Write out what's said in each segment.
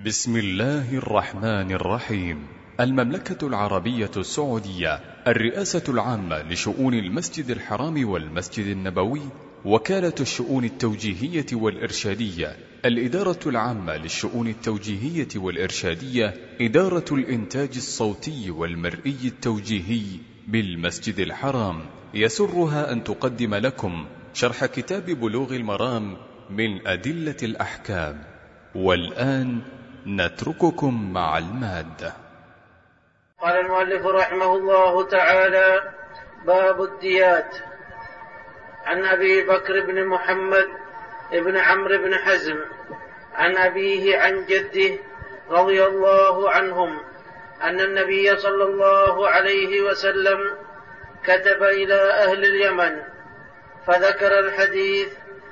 بسم الله الرحمن الرحيم. المملكة العربية السعودية، الرئاسة العامة لشؤون المسجد الحرام والمسجد النبوي، وكالة الشؤون التوجيهية والإرشادية، الإدارة العامة للشؤون التوجيهية والإرشادية، إدارة الإنتاج الصوتي والمرئي التوجيهي بالمسجد الحرام، يسرها أن تقدم لكم شرح كتاب بلوغ المرام من أدلة الأحكام. والآن نترككم مع المادة. قال المؤلف رحمه الله تعالى: باب الديات. عن أبي بكر بن محمد بن عمرو بن حزم عن أبيه عن جده رضي الله عنهم أن النبي صلى الله عليه وسلم كتب إلى أهل اليمن فذكر الحديث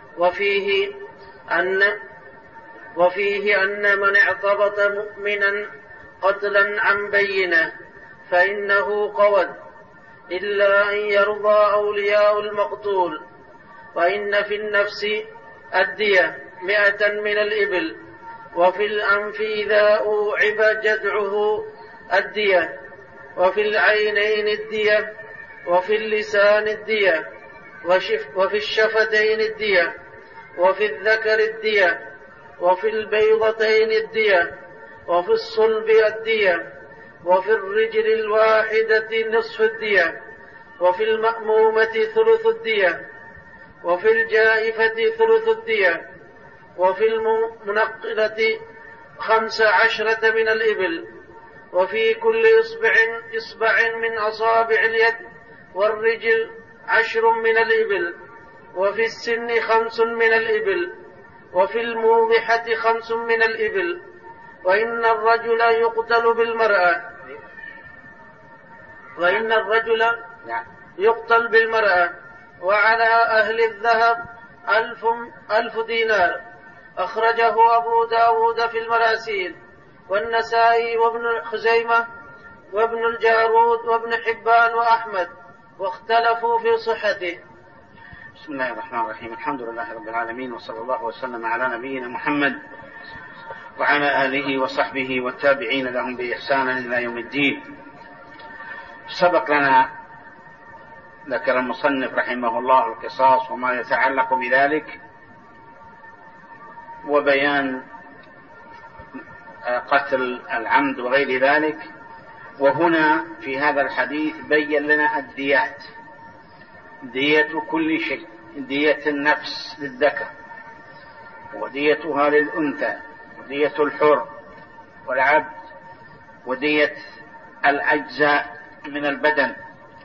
وفيه أن من اعتبط مؤمنا قتلا عن بينة فإنه قود، إلا أن يرضى أولياء المقتول. وإن في النفس الدية 100 من الإبل، وفي الأنف إذا أوعب جذعه الدية، وفي العينين الدية، وفي اللسان الدية، وفي الشفتين الدية، وفي الذكر الدية، وفي البيضتين الدية، وفي الصلب الدية، وفي الرجل الواحدة نصف الدية، وفي المأمومة ثلث الدية، وفي الجائفة ثلث الدية، وفي المنقلة 15 من الإبل، وفي كل إصبع من أصابع اليد والرجل 10 من الإبل، وفي السن 5 من الإبل، وفي الموضحة 5 من الإبل. وإن الرجل يقتل بالمرأة. وعلى أهل الذهب 1000 دينار. أخرجه أبو داود في المراسيل، والنسائي وابن خزيمة وابن الجارود وابن حبان وأحمد، واختلفوا في صحته. بسم الله الرحمن الرحيم. الحمد لله رب العالمين، وصلى الله وسلم على نبينا محمد وعلى آله وصحبه والتابعين لهم بإحسان إلى يوم الدين. سبق لنا ذكر المصنف رحمه الله القصاص وما يتعلق بذلك، وبيان قتل العمد وغير ذلك. وهنا في هذا الحديث بين لنا الديات، دية كل شيء، دية النفس للذكر، وديتها للأنثى، ودية الحر والعبد، ودية الأجزاء من البدن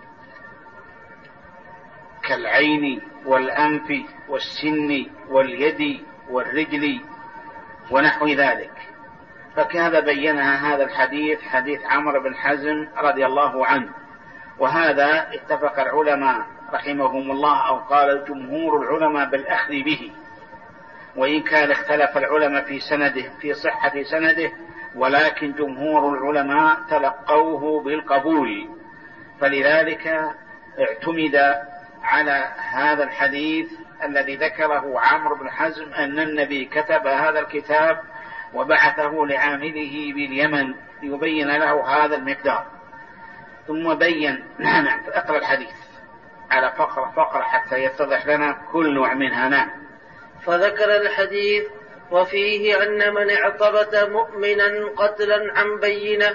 كالعين والأنف والسن واليد والرجل ونحو ذلك. فكذا بينها هذا الحديث، حديث عمرو بن حزم رضي الله عنه. وهذا اتفق العلماء رحمهم الله، أو قال جمهور العلماء بالأخذ به، وإن كان اختلف العلماء في سنده، في صحة سنده، ولكن جمهور العلماء تلقوه بالقبول. فلذلك اعتمد على هذا الحديث الذي ذكره عمرو بن حزم أن النبي كتب هذا الكتاب وبعثه لعامله باليمن ليبين له هذا المقدار. ثم بين اقرأ الحديث على فقرة حتى يتضح لنا كل نوع منها. نعم. فذكر الحديث وفيه أن من اعتبط مؤمنا قتلا عن بينة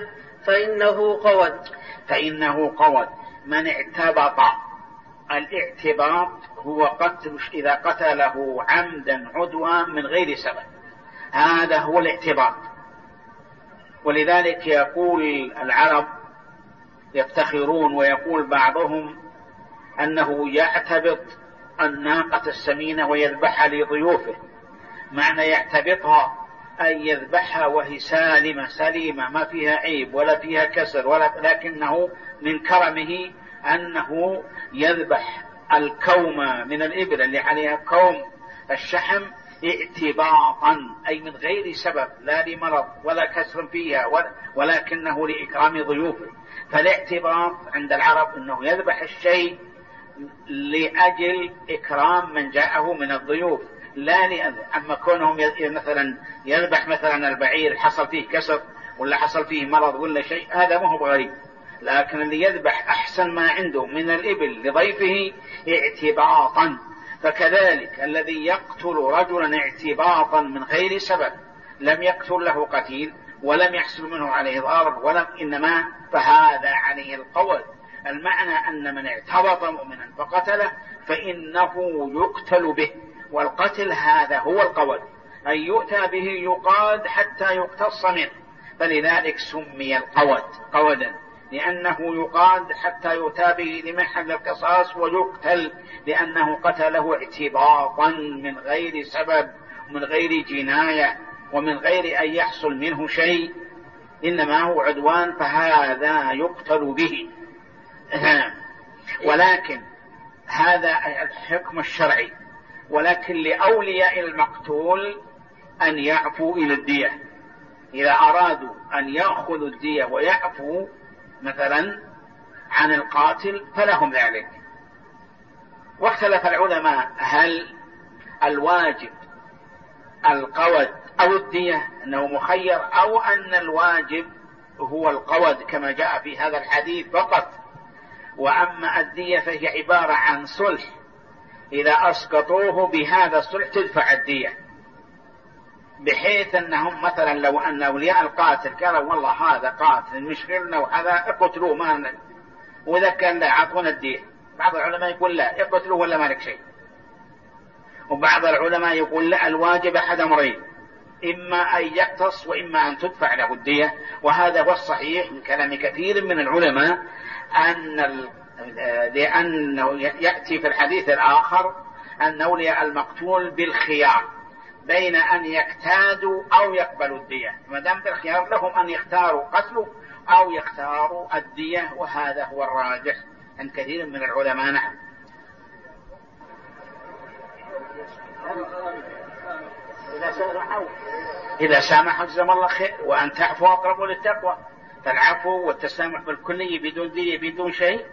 فإنه قود. من اعتبط، الاعتباط هو قتل، إذا قتله عمدا عدوا من غير سبب، هذا هو الاعتباط. ولذلك يقول العرب يفتخرون، ويقول بعضهم أنه يعتبط الناقة السمينة ويذبحها لضيوفه. معنى يعتبطها أن يذبحها وهي سليمة ما فيها عيب ولا فيها كسر، لكنه من كرمه أنه يذبح الكوم من الإبل اللي عليها كوم الشحم اعتباطا، أي من غير سبب، لا لمرض ولا كسر فيها، ولكنه لإكرام ضيوفه. فالاعتباط عند العرب أنه يذبح الشيء لأجل إكرام من جاءه من الضيوف، لا لأذى. أما كونهم مثلا يذبح مثلا البعير حصل فيه كسر ولا حصل فيه مرض ولا شيء، هذا ما هو غريب. لكن اللي يذبح أحسن ما عنده من الإبل لضيفه اعتباطا، فكذلك الذي يقتل رجلا اعتباطا من غير سبب، لم يقتل له قتيل ولم يحصل منه عليه ضرر إنما فهذا عليه القول. المعنى أن من اعتبط مؤمنا فقتله فإنه يقتل به، والقتل هذا هو القول، أن يؤتى به يقاد حتى يقتص منه، فلذلك سمي القود قودا، لأنه يقاد حتى يؤتى به لمحل القصاص ويقتل لأنه قتله اعتباطا من غير سبب ومن غير جناية ومن غير أن يحصل منه شيء، إنما هو عدوان، فهذا يقتل به. ولكن هذا الحكم الشرعي. ولكن لأولياء المقتول أن يعفوا إلى الدية، إذا أرادوا أن يأخذوا الدية ويعفوا مثلا عن القاتل فلهم ذلك. واختلف العلماء هل الواجب القود أو الدية، أنه مخير، أو أن الواجب هو القود كما جاء في هذا الحديث فقط، وأما الدية فهي عبارة عن صلح، إذا أسقطوه بهذا الصلح تدفع الدية، بحيث أنهم مثلا لو أن أولياء القاتل قالوا والله هذا قاتل مشغلنا وهذا اقتلوه ما، وإذا كان لا عطونا الدية، بعض العلماء يقول لا اقتلوه ولا مالك شيء، وبعض العلماء يقول لا الواجب أحد أمرين، إما أن يقتص وإما أن تدفع له الدية. وهذا هو الصحيح من كلام كثير من العلماء، لأنه يأتي في الحديث الآخر أن أولياء المقتول بالخيار بين أن يكتادوا أو يقبلوا الدية، ما دام بالخيار لهم أن يختاروا قتله أو يختاروا الدية، وهذا هو الراجح عند كثير من العلماء. نعم. إذا سامحوا جزاهم الله خير، وأن تعفوا أقرب للتقوى، فالعفو والتسامح بالكلية بدون دية بدون شيء،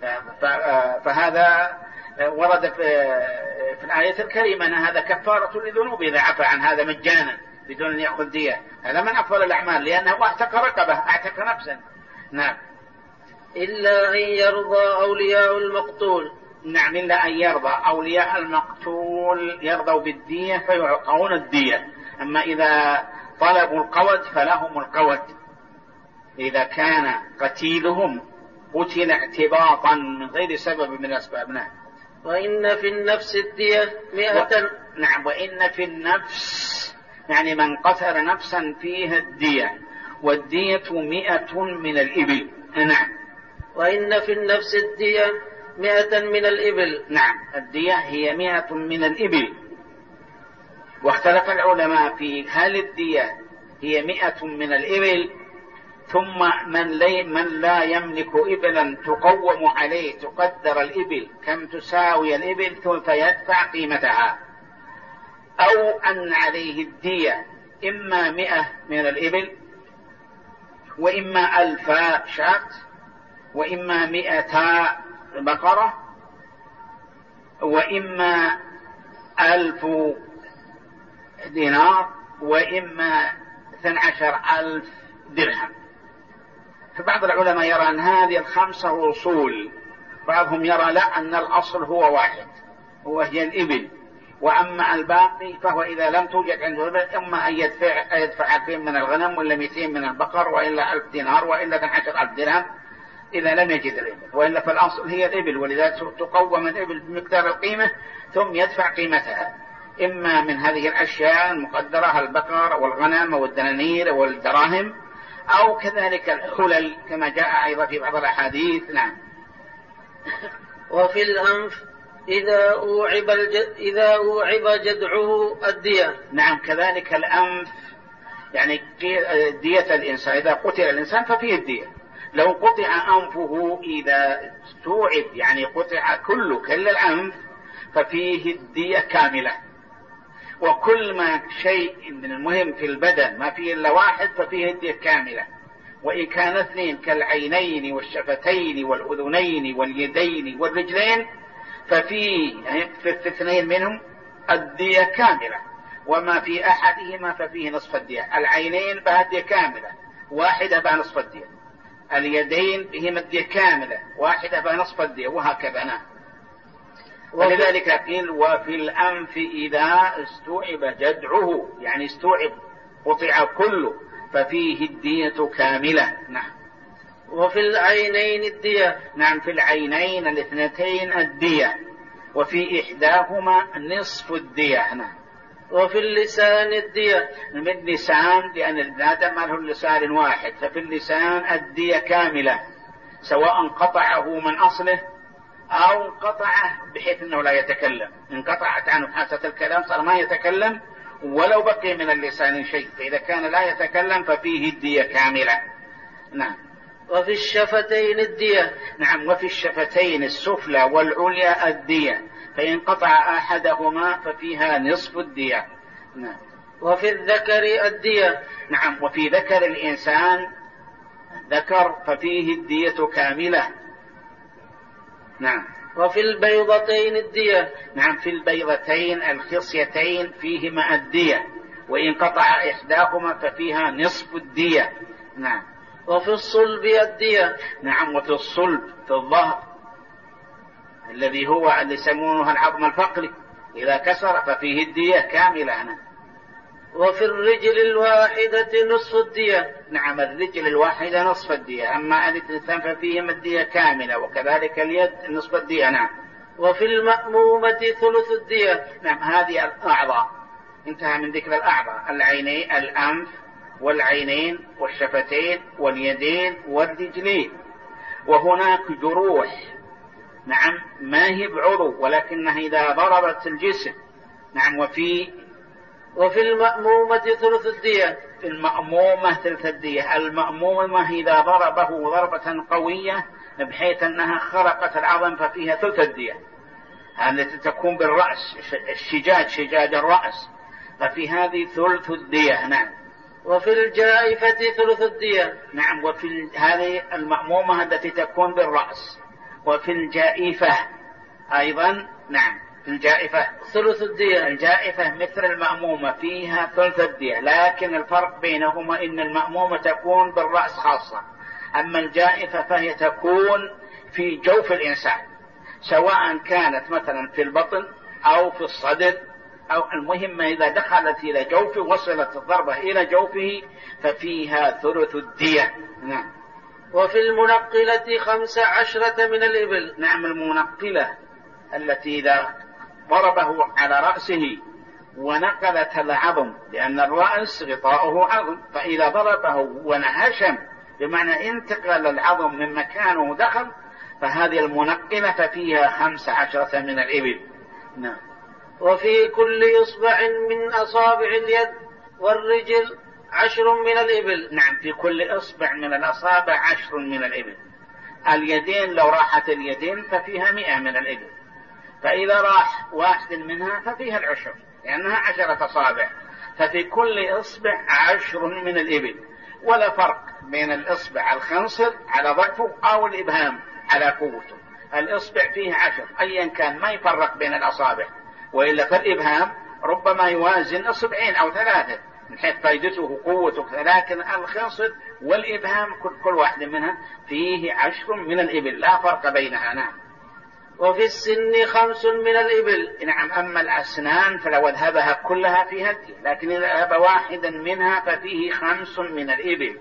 فهذا ورد في الآية الكريمة أن هذا كفارة لذنوب إذا عفى عن هذا مجانا بدون أن يأخذ دية، هذا من أفضل الأعمال لأنه أعتق رقبة، أعتق نفسا. نعم. إلا أن يرضى أولياء المقتول. نعم، إلا أن يرضى أولياء المقتول يرضوا بالدية فيعطون الدية. أما إذا طلبوا القود فلهم القود، إذا كان قتيلهم قتل اعتباطا من غير سبب من الأسباب. نعم. وإن في النفس الدية 100. نعم. وإن في النفس يعني من قتل نفسا فيها الدية، والدية 100 من الإبل. نعم. وإن في النفس الدية 100 من الإبل. نعم، الدية هي 100 من الإبل. واختلف العلماء في هل الدية هي 100 من الإبل ثم من لا يملك إبلا تقوم عليه تقدر الإبل كم تساوي الإبل ثم فيدفع قيمتها، أو أن عليه الدية إما 100 من الإبل وإما 1000 شاة وإما 200 بقرة وإما 1000 دينار وإما 12,000 درهم. فبعض العلماء يرى أن هذه ال5 أصول، بعضهم يرى لا، أن الأصل هو واحد وهي الإبل، وأما الباقي فهو إذا لم توجد عنده إبل إما أن يدفع 2000 من الغنم ولا 200 من البقر وإلا 1000 دينار وإلا 12,000 درهم إذا لم يجد الإبل، وإلا فالأصل هي الإبل، ولذلك تقوم الإبل بمقدار القيمة ثم يدفع قيمتها، إما من هذه الأشياء المقدرة البقر والغنم والدنانير والدراهم، أو كذلك الحلل كما جاء أيضا في بعض الأحاديث. نعم. وفي الأنف إذا أوعب جدعه الدية. نعم، كذلك الأنف يعني دية الإنسان، إذا قتل الإنسان ففيه الدية. لو قطع أنفه إذا توعب يعني قطع كل الأنف ففيه الدية كاملة، وكل ما شيء من المهم في البدن ما فيه إلا واحد ففيه الدية كاملة، وإن كان 2 كالعينين والشفتين والأذنين واليدين والرجلين ففيه يعني في 2 منهم الدية كاملة، وما في أحدهما ففيه نصف الدية. العينين بها الدية كاملة، واحدة بها نصف الدية. اليدين بهما الدية كاملة، واحدة بها نصف الدية، وهكذا. نعم. ولذلك قيل وفي الأنف إذا استوعب جدعه، يعني استوعب قطع كله، ففيه الدية كاملة. نعم. وفي العينين الدية. نعم، في العينين الاثنتين الدية، وفي إحداهما نصف الدية. نعم. وفي اللسان الدية. من اللسان، لأن الآدم له اللسان واحد، ففي اللسان الدية كاملة، سواء قطعه من أصله أو قطعه بحيث أنه لا يتكلم. إن قطعت عنه حاسة الكلام صار ما يتكلم، ولو بقي من اللسان شيء، فإذا كان لا يتكلم ففيه الدية كاملة. نعم. وفي الشفتين الدية. نعم. وفي الشفتين السفلى والعليا الدية، فإن قطع أحدهما ففيها نصف الدية. نعم. وفي الذكر الدية. نعم. وفي ذكر الإنسان ذكر ففيه الدية كاملة. نعم. وفي البيضتين الدية. نعم. في البيضتين الخصيتين فيهما الدية، وإن قطع إحداهما ففيها نصف الدية. نعم. وفي الصلب الدية. نعم. وفي الصلب في الظهر الذي هو اللي يسمونه العظم الفقري، إذا كسر ففيه الدية كاملة. نعم. وفي الرجل الواحدة نصف الدية. نعم. الرجل الواحدة نصف الدية، أما الاثنتان ففيهما الدية كاملة، وكذلك اليد نصف الدية. نعم. وفي المأمومة ثلث الدية. نعم. هذه الأعضاء، انتهى من ذكر الأعضاء: العينين، الأنف والعينين والشفتين واليدين والرجلين. وهناك جروح، نعم، ما هي بعضو ولكنها إذا ضربت الجسم. نعم. وفي المأمومة ثلث الدية. في المأمومة ثلث الدية. المأمومة إذا ضربه ضربة قوية بحيث أنها خرقت العظم ففيها ثلث الدية، التي تكون بالرأس، شجاج الرأس، ففي هذه ثلث الدية. نعم. وفي الجائفة ثلث الدية. نعم. وفي هذه المأمومة التي تكون بالرأس. وفي الجائفة أيضا. نعم. في الجائفة ثلث الدية. الجائفة مثل المأمومة فيها ثلث الدية، لكن الفرق بينهما إن المأمومة تكون بالرأس خاصة، أما الجائفة فهي تكون في جوف الإنسان، سواء كانت مثلا في البطن أو في الصدر، أو المهم إذا دخلت إلى جوفه وصلت الضربة إلى جوفه ففيها ثلث الدية. نعم. وفي المنقلة 15 من الإبل. نعم. المنقلة التي إذا ضربه على رأسه ونقلت العظم، لأن الرأس غطاؤه عظم، فإذا ضربه ونهشم بمعنى انتقل العظم من مكانه دخل، فهذه المنقلة ففيها 15 من الإبل. نعم. وفي كل إصبع من أصابع اليد والرجل 10 من الإبل. نعم. في كل إصبع من الأصابع 10 من الإبل. اليدين لو راحت اليدين ففيها 100 من الإبل، فإذا راح واحد منها ففيها 10، لأنها 10 أصابع، ففي كل إصبع 10 من الإبل. ولا فرق بين الإصبع الخنصر على ضعفه أو الإبهام على قوته، الإصبع فيه 10 أيا كان، ما يفرق بين الأصابع، وإلا فالإبهام ربما يوازن إصبعين أو 3 من حيث فائدته وقوته، لكن الخنصر والإبهام كل واحد منها فيه 10 من الإبل، لا فرق بينها. نعم. وفي السن 5 من الإبل. نعم. أما الأسنان فلو أذهبها كلها فيها الدية، لكن إذا أذهب واحدا منها ففيه 5 من الإبل،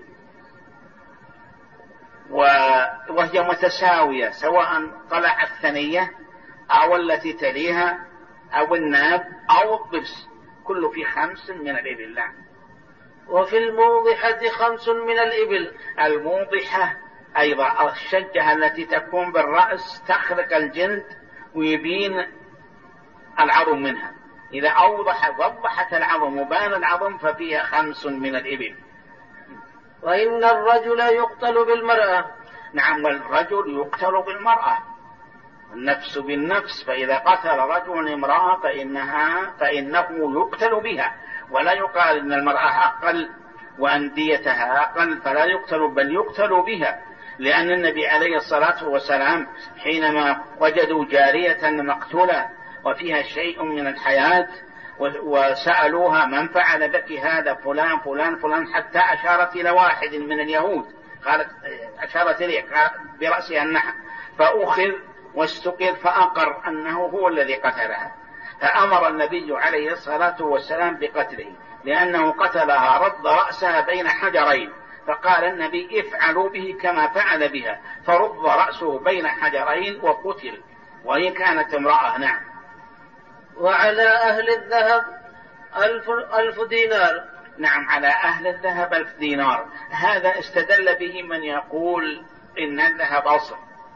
وهي متساوية سواء طلع الثنية أو التي تليها أو الناب أو الضرس، كله في 5 من الإبل. نعم. وفي الموضحة 5 من الإبل. الموضحة أيضا الشجة التي تكون بالرأس تخرق الجلد ويبين العظم منها، إذا وضحت العظم وبان العظم ففيها 5 من الإبل. وإن الرجل يقتل بالمرأة. نعم. الرجل يقتل بالمرأة، النفس بالنفس، فإذا قتل رجل امرأة فإنه يقتل بها، ولا يقال إن المرأة أقل وأن ديتها أقل فلا يقتل، بل يقتل بها، لأن النبي عليه الصلاة والسلام حينما وجدوا جارية مقتولة وفيها شيء من الحياة، وسألوها من فعل بك هذا؟ فلان فلان فلان، حتى أشارت إلى واحد من اليهود، قالت أشارت إليه برأسها النحر، فأخذ واستقر فأقر أنه هو الذي قتلها، فأمر النبي عليه الصلاة والسلام بقتله، لأنه قتلها رد رأسها بين حجرين، فقال النبي افعلوا به كما فعل بها، فرد رأسه بين حجرين وقتل، وهي كانت امرأة. نعم. وعلى أهل الذهب 1000 دينار. نعم، على أهل الذهب 1000 دينار. هذا استدل به من يقول إن الذهب أصل،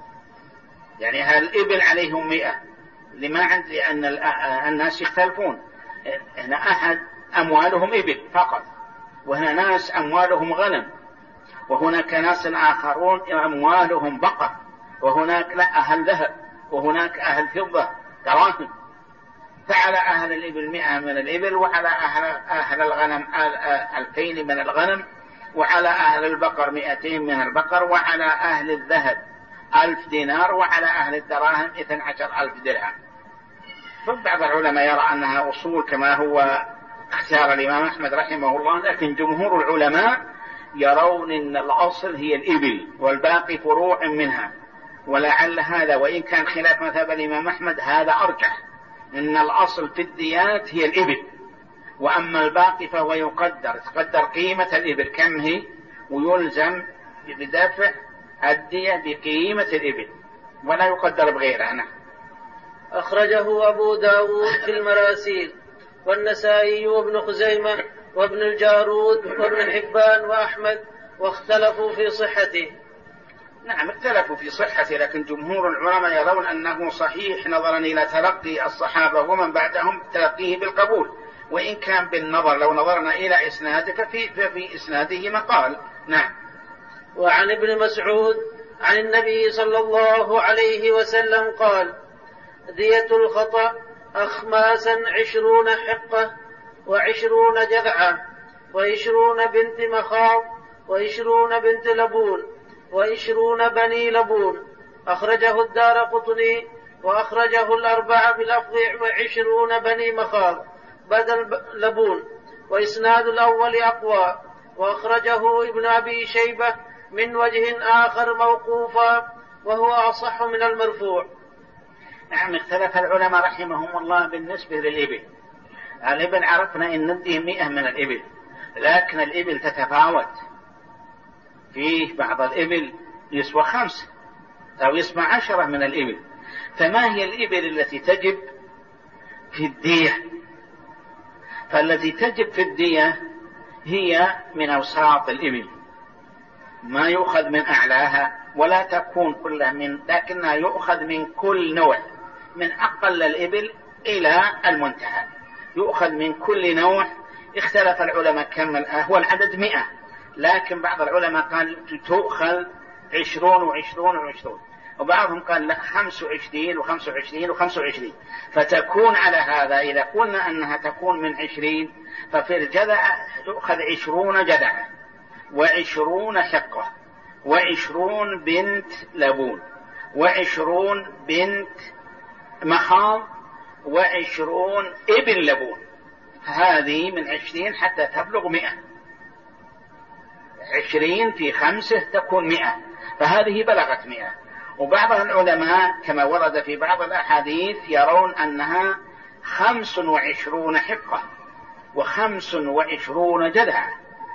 يعني هالإبل عليهم 100. لما عند؟ لأن الناس يختلفون، هنا أحد أموالهم إبل فقط، وهنا ناس أموالهم غنم، وهناك ناس آخرون أموالهم بقر، وهناك لا أهل ذهب، وهناك أهل فضة دراهم. فعلى أهل الإبل 100 من الإبل، وعلى أهل الغنم 2000 من الغنم، وعلى أهل البقر 200 من البقر، وعلى أهل الذهب 1000 دينار، وعلى أهل الدراهم 12000 درهم. فبعض العلماء يرى أنها أصول كما هو اختيار الإمام أحمد رحمه الله، لكن جمهور العلماء يرون أن الأصل هي الإبل والباقي فروع منها، ولعل هذا وإن كان خلاف مذهب الإمام أحمد هذا أرجح، إن الأصل في الديات هي الإبل، وأما الباقي فهو تقدر قيمة الإبل كم هي، ويلزم بدفع الدية بقيمة الإبل ولا يقدر بغيرها. أخرجه أبو داود في المراسيل، والنسائي وابن خزيمة وابن الجارود وابن حبان وأحمد، واختلفوا في صحته. نعم، اختلفوا في صحته، لكن جمهور العلماء يرون أنه صحيح نظرا إلى تلقي الصحابة ومن بعدهم تلقيه بالقبول، وإن كان بالنظر لو نظرنا إلى إسناده ففي إسناده مقال. نعم. وعن ابن مسعود عن النبي صلى الله عليه وسلم قال: دية الخطأ 20 حقة، 20 جذعة، 20 بنت مخاض، 20 بنت لبون، 20 بني لبون. أخرجه الدارقطني، وأخرجه الأربعة بلفظ 20 بني مخاض بدل لبون، وإسناد الأول أقوى. وأخرجه ابن أبي شيبة من وجه آخر موقوفا، وهو أصح من المرفوع. نعم، اختلف العلماء رحمهم الله بالنسبة للإبل. الإبل عرفنا إن نديه 100 من الإبل، لكن الإبل تتفاوت، فيه بعض الإبل يسوى 5 أو يسوى 10 من الإبل. فما هي الإبل التي تجب في الدية؟ فالتي تجب في الدية هي من أوساط الإبل، ما يؤخذ من أعلاها ولا تكون كلها لكنها يؤخذ من كل نوع، من أقل الإبل إلى المنتهى يؤخذ من كل نوع. اختلف العلماء كم هو العدد 100، لكن بعض العلماء قال تؤخذ 20 و20 و20، وبعضهم قال لا 25 و25 و25. فتكون على هذا إذا قلنا أنها تكون من 20، ففي الجذع تؤخذ 20 جذعة، 20 شقة، 20 بنت لبون، 20 بنت مخاض، 20 ابن لبون. هذه من 20 حتى تبلغ 100. 20 في 5 تكون 100، فهذه بلغت 100. وبعض العلماء كما ورد في بعض الأحاديث يرون أنها 25 حقة، 25 جذعة،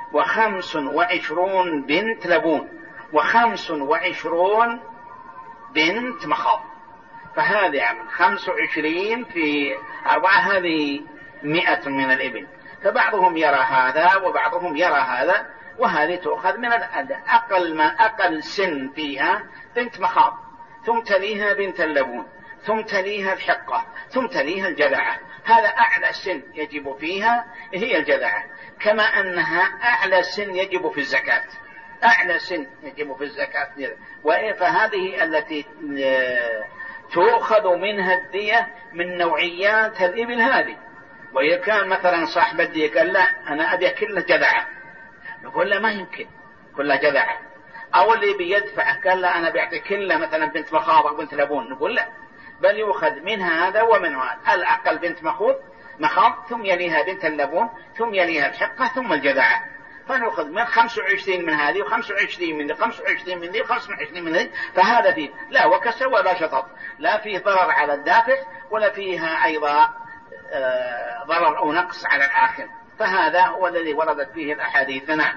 25 بنت لبون، 25 بنت مخاض. فهذه 25 في 4 هذه 100 من الإبل. فبعضهم يرى هذا وبعضهم يرى هذا، وهذه تؤخذ من أقل سن فيها بنت مخاض، ثم تليها بنت اللبون، ثم تليها الحقة، ثم تليها الجذعة. هذا أعلى سن يجب فيها هي الجذعة، كما أنها أعلى سن يجب في الزكاة، أعلى سن يجب في الزكاة. فهذه التي تؤخذ منها الدية من نوعيات الإبل هذه. وإذا كان مثلا صاحب الدية قال لا أنا أبي كله جذعة، نقول له ما يمكن كلها جذعة. أو اللي بيدفع قال لا أنا بيعطي كله مثلا بنت مخاض أو بنت لبون، نقول لا بل يؤخذ من هذا ومن هذا. الأقل بنت مخاض، ثم يليها بنت اللبون، ثم يليها الحقة، ثم الجذعة. فنأخذ من 25 من هذه، و25 من ذي، 25 من ذي، و25 من ذي. فهذا فيه لا وكسر ولا شطط، لا فيه ضرر على الدافع ولا فيها أيضا ضرر أو نقص على الآخر. فهذا هو الذي وردت فيه الأحاديث. نعم.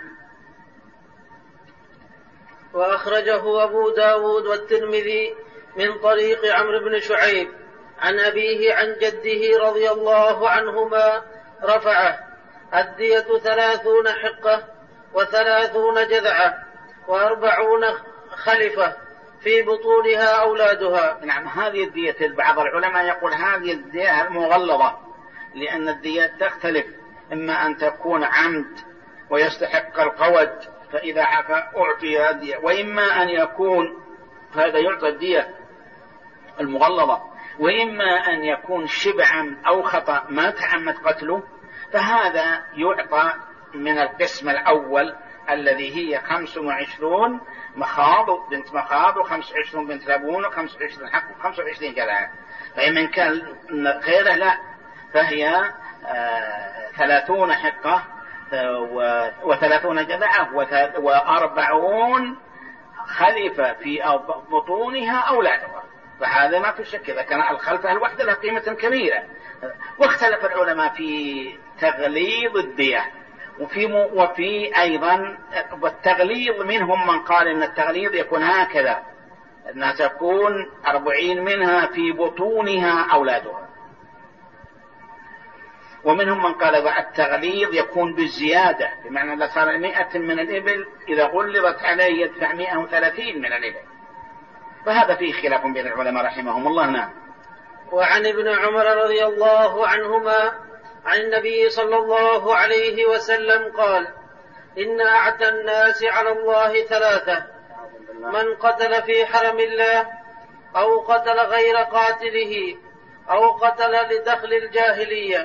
وأخرجه أبو داود والترمذي من طريق عمرو بن شعيب عن أبيه عن جده رضي الله عنهما رفعه: الدية 30 حقة، 30 جذعة، 40 خلفة في بطونها أولادها. نعم. هذه الدية بعض العلماء يقول هذه الدية المغلظة، لأن الدية تختلف، إما أن تكون عمد ويستحق القود فإذا عفى أعطي الدية، وإما أن يكون هذا يعطى الدية المغلظة، وإما أن يكون شبعا أو خطأ ما تعمد قتله، فهذا يعطى من القسم الأول الذي هي 25 مخاض بنت مخاض، و25 بنت لبون، و25 حق، و25 جذعة. فإن كان غيره لا، فهي 30 حقة، و30 جذعة، و40 خليفة في بطونها أولادها. فهذا ما في شك، إذا كان الخلفة الوحدة لها قيمة كبيرة. واختلف العلماء في تغليظ الدية، وفي أيضا التغليظ. منهم من قال إن التغليظ يكون هكذا، أنها تكون 40 منها في بطونها أولادها. ومنهم من قال التغليظ يكون بالزيادة، بمعنى إذا صار 100 من الإبل إذا غلظت عليه يدفع 130 من الإبل. فهذا فيه خلاف بين العلماء رحمهم الله. نعم. وعن ابن عمر رضي الله عنهما عن النبي صلى الله عليه وسلم قال: إن أعتى الناس على الله 3: من قتل في حرم الله، أو قتل غير قاتله، أو قتل لدخل الجاهلية.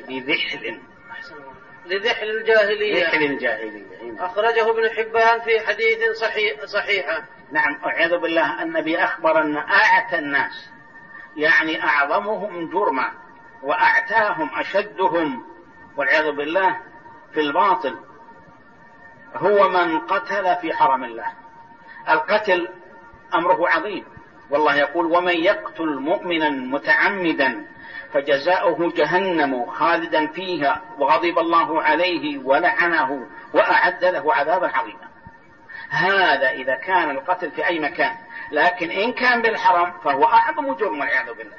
لذحل الجاهلية. أخرجه ابن حبان في حديث صحيح. نعم. أعوذ بالله. النبي أخبر أن أعتى الناس يعني أعظمهم جرما وأعتاهم أشدهم والعياذ بالله في الباطل هو من قتل في حرم الله. القتل أمره عظيم، والله يقول: ومن يقتل مؤمنا متعمدا فجزاؤه جهنم خالدا فيها وغضب الله عليه ولعنه وأعد له عذابا عظيما. هذا إذا كان القتل في أي مكان، لكن إن كان بالحرم فهو أعظم جرم والعياذ بالله.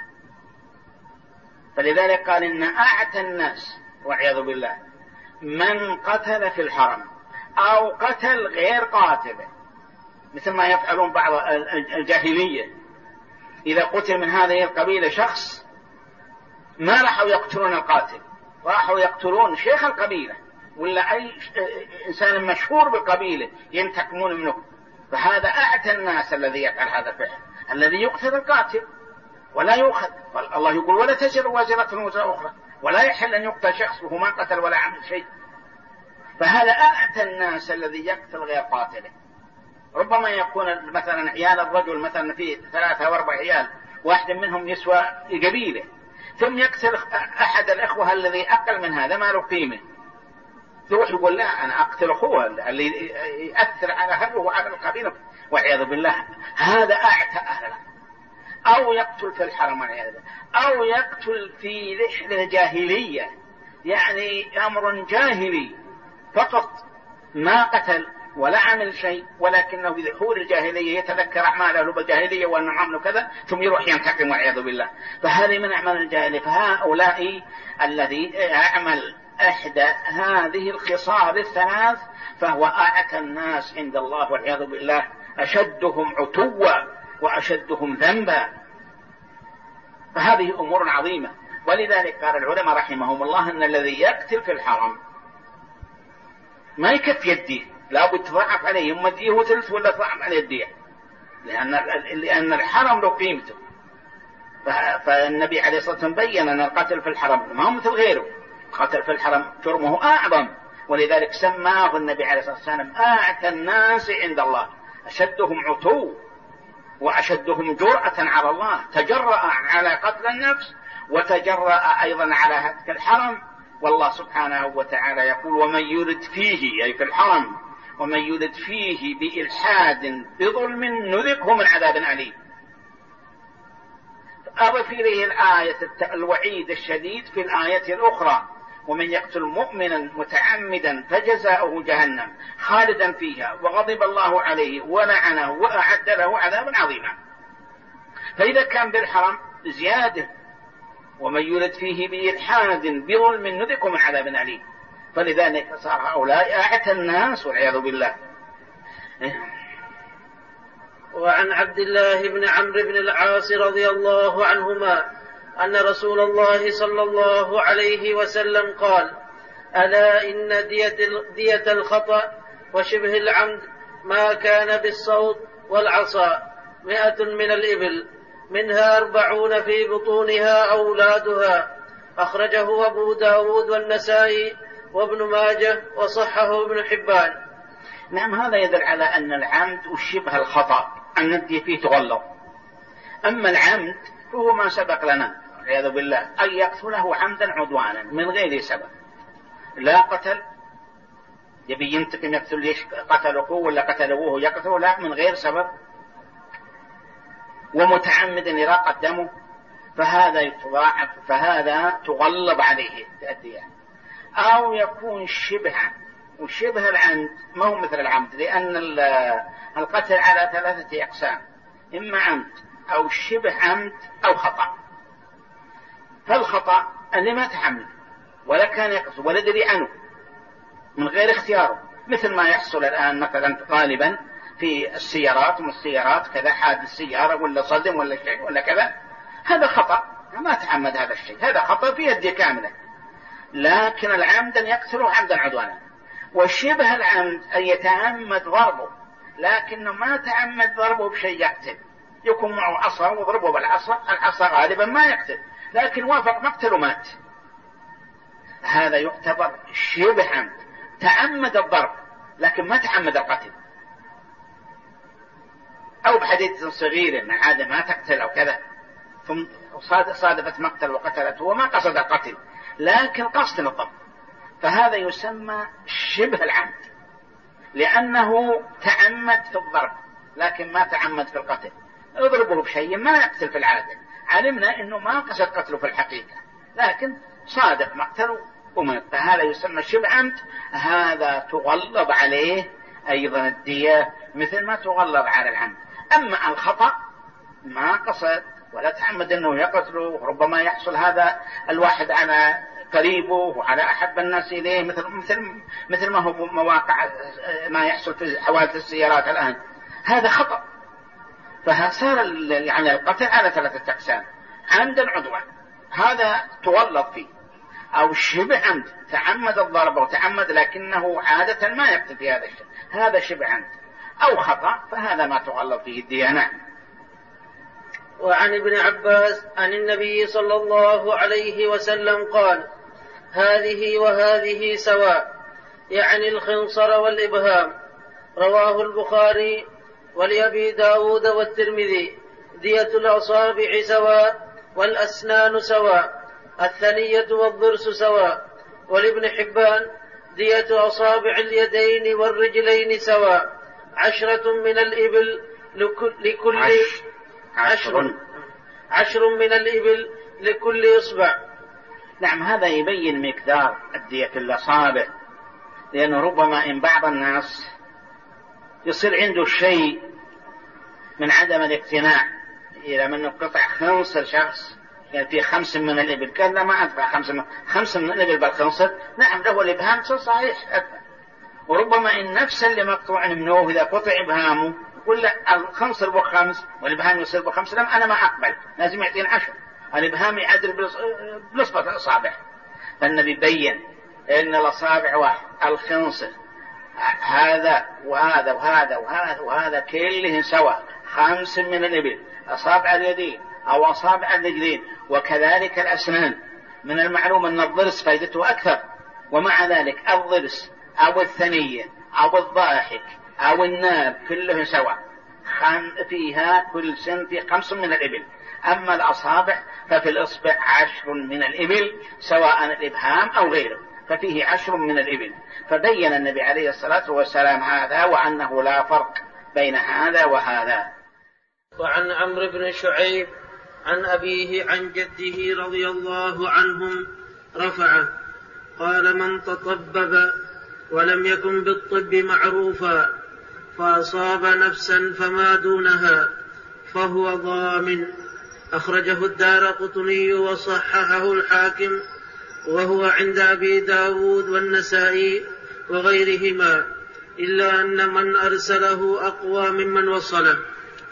فلذلك قال: إن أعتى الناس والعياذ بالله من قتل في الحرم أو قتل غير قاتله، مثل ما يفعلون بعض الجاهلية. إذا قتل من هذه القبيلة شخص ما راحوا يقتلون القاتل، راحوا يقتلون شيخ القبيلة ولا أي إنسان مشهور بالقبيلة ينتقمون منه. فهذا أعتى الناس الذي يفعل هذا الفعل، الذي يقتل القاتل ولا يؤخذ. الله يقول: ولا تزر وازرة وزر أخرى، ولا يحل أن يقتل شخص وهو ما قتل ولا عمل شيء. فهذا أعتى الناس الذي يقتل غير قاتله. ربما يكون مثلا عيال الرجل مثلا فيه 3 أو 4 عيال، واحد منهم يسوى قبيلة، ثم يقتل أحد الإخوة الذي أقل من هذا ما له قيمة، يروح يقول: لا أنا أقتل أخوه اللي يأثر على أهله وعلى القبيلة والعياذ بالله. هذا أعتى أهله. أو يقتل في الحرم والعياذ بالله، أو يقتل في رحلة جاهلية، يعني أمر جاهلي فقط، ما قتل ولا عمل شيء، ولكنه في ذحور الجاهلية يتذكر أعماله بالجاهلية وأنه عمل كذا ثم يروح ينتقم والعياذ بالله. فهذه من أعمال الجاهلية. فهؤلاء الذي يعمل إحدى هذه الخصال الثلاث فهو أعتى الناس عند الله والعياذ بالله، أشدهم عتوا وأشدهم ذنبا. فهذه أمور عظيمة. ولذلك قال العلماء رحمهم الله أن الذي يقتل في الحرم ما يكفي الدية، لا بد تضاعف عليه، إما ديه وثلث ولا تضاعف عليه الدية، لأن الحرم له قيمته. فالنبي عليه الصلاة والسلام بين أن القتل في الحرم ما هو مثل غيره، القتل في الحرم جرمه أعظم، ولذلك سماه النبي عليه الصلاة والسلام أعتى الناس عند الله، أشدهم عتو وأشدهم جرأة على الله، تجرأ على قتل النفس وتجرأ أيضا على هتك الحرم. والله سبحانه وتعالى يقول ومن يرد فيه، أي في الحرم، ومن يرد فيه بإلحاد بظلم نذقه من عذاب أليم. أضف إليه الآية الوعيد الشديد في الآية الأخرى ومن يقتل مؤمنا متعمدا فجزاؤه جهنم خالدا فيها وغضب الله عليه ولعنه وأعد له عذابا عظيما. فإذا كان بالحرم زيادة ومن يرد فيه بإلحاد بظلم نذقه من عذاب أليم، فلذلك صار هؤلاء أعتى الناس والعياذ بالله. وعن عبد الله بن عمرو بن العاص رضي الله عنهما أن رسول الله صلى الله عليه وسلم قال ألا إن دية الخطأ وشبه العمد ما كان بالصوت والعصا 100 من الإبل، منها 40 في بطونها أولادها. أخرجه أبو داود والنسائي وابن ماجه وصححه ابن حبان. نعم، هذا يدل على أن العمد وشبه الخطأ أن الدية فيه تغلظ. أما العمد فهو ما سبق لنا والعياذ بالله، أن يقتله عمدا عدوانا من غير سبب، لا قتل يبي ينتقم يقتل ليش قتله ولا قتلوه يقتله، لا، من غير سبب، ومتعمدا يراق دمه، فهذا يتضاعف، فهذا تغلب عليه الدية. أو يكون شبه عمد، وشبه العمد ما هو مثل العمد، لأن القتل على 3 أقسام، إما عمد أو شبه عمد أو خطأ. فالخطأ اللي ما تحمل ولا كان يقصد ولا دري عنه من غير اختياره، مثل ما يحصل الآن مثلا غالبا في السيارات والسيارات كذا، حادث سيارة ولا صدم ولا شيء ولا كذا، هذا خطأ ما تعمد هذا الشيء، هذا خطأ في يد كاملة. لكن العمد أن يقتله عمدا عدوانا. وشبه العمد أن يتعمد ضربه لكنه ما تعمد ضربه بشيء يقتل، يكون معه عصا وضربه بالعصا، العصا غالبا ما يقتل لكن وافق مقتل ومات، هذا يعتبر شبه عمد، تعمد الضرب لكن ما تعمد القتل. أو بحديث صغير عادة ما تقتل أو كذا ثم صادفت مقتل وقتلته وما قصد القتل لكن قصد الضرب، فهذا يسمى شبه العمد، لأنه تعمد في الضرب لكن ما تعمد في القتل. اضربه بشيء ما يقتل في العادة، علمنا أنه ما قصد قتله في الحقيقة لكن صادف مقتله ومات، فهذا يسمى شبه عمد. هذا تغلظ عليه أيضا الدية مثل ما تغلظ على العمد. أما الخطأ ما قصد ولا تعمد أنه يقتله، ربما يحصل هذا الواحد على قريبه وعلى أحب الناس إليه، مثل ما هو مواقع ما يحصل في حوادث السيارات الآن، هذا خطأ. فصار يعني القتل على 3 أقسام، عمدا عدوا هذا تغلظ فيه، أو شبه عمد تعمد الضرب وتعمد لكنه عادة ما يقتل في هذا الشيء، هذا شبه عمد. أو خطأ فهذا ما تغلظ فيه الديانة. وعن ابن عباس عن النبي صلى الله عليه وسلم قال هذه وهذه سواء، يعني الخنصر والإبهام. رواه البخاري ولأبي داود والترمذي. دية الأصابع سواء والأسنان سواء، الثنية والضرس سواء. ولابن حبان دية أصابع اليدين والرجلين سواء، 10 من الإبل لكل عشر من الإبل لكل إصبع. نعم، هذا يبين مقدار الدية في الأصابع، لأنه ربما إن بعض الناس يصير عنده شيء من عدم الاقتناع، إذا من قطع خنصر شخص يعني في 5 من الإبل كان لا ما أدفع 5 من الإبل بالخنصر، نعم له الإبهام صحيح أدفع. وربما إن نفس اللي مقطوع منه إذا قطع إبهامه يقول لا الخنصر ب5 والإبهام يصير ب5، لا أنا ما أقبل، لازم يعطيني 10، الإبهام يعدل بنصبة الأصابع. فالنبي بين إن الأصابع واحد، الخنصر هذا وهذا وهذا وهذا وهذا كلهم سواء، 5 من الإبل، أصابع اليدين أو أصابع الرجلين، وكذلك الأسنان. من المعلوم أن الضرس فائدته أكثر، ومع ذلك الضرس أو الثنية أو الضاحك أو الناب كله سواء، فيها كل سن في 5 من الإبل. أما الأصابع ففي الإصبع 10 من الإبل، سواء الإبهام أو غيره، ففيه 10 من الإبل. فبين النبي عليه الصلاة والسلام هذا، وأنه لا فرق بين هذا وهذا. وعن عمرو بن شعيب عن أبيه عن جده رضي الله عنهم رفعه قال: من تطبب ولم يكن بالطب معروفا فأصاب نفسا فما دونها فهو ضامن. أخرجه الدارقطني وصححه الحاكم، وهو عند أبي داود والنسائي وغيرهما، إلا أن من أرسله أقوى ممن وصله.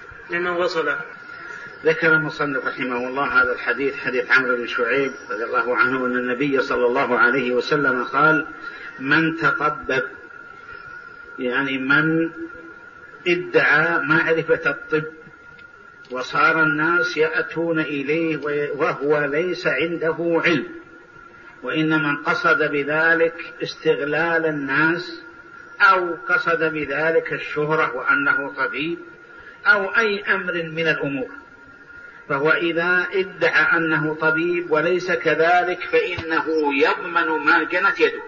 ذكر المصنف رحمه الله هذا الحديث، حديث عمرو بن شعيب رضي الله عنه، أن النبي صلى الله عليه وسلم قال: من تطبب، يعني من ادعى معرفة الطب وصار الناس يأتون إليه وهو ليس عنده علم، وإنما قصد بذلك استغلال الناس، أو قصد بذلك الشهرة وأنه طبيب، أو أي أمر من الأمور، فهو إذا ادعى أنه طبيب وليس كذلك فإنه يضمن ما جنت يده،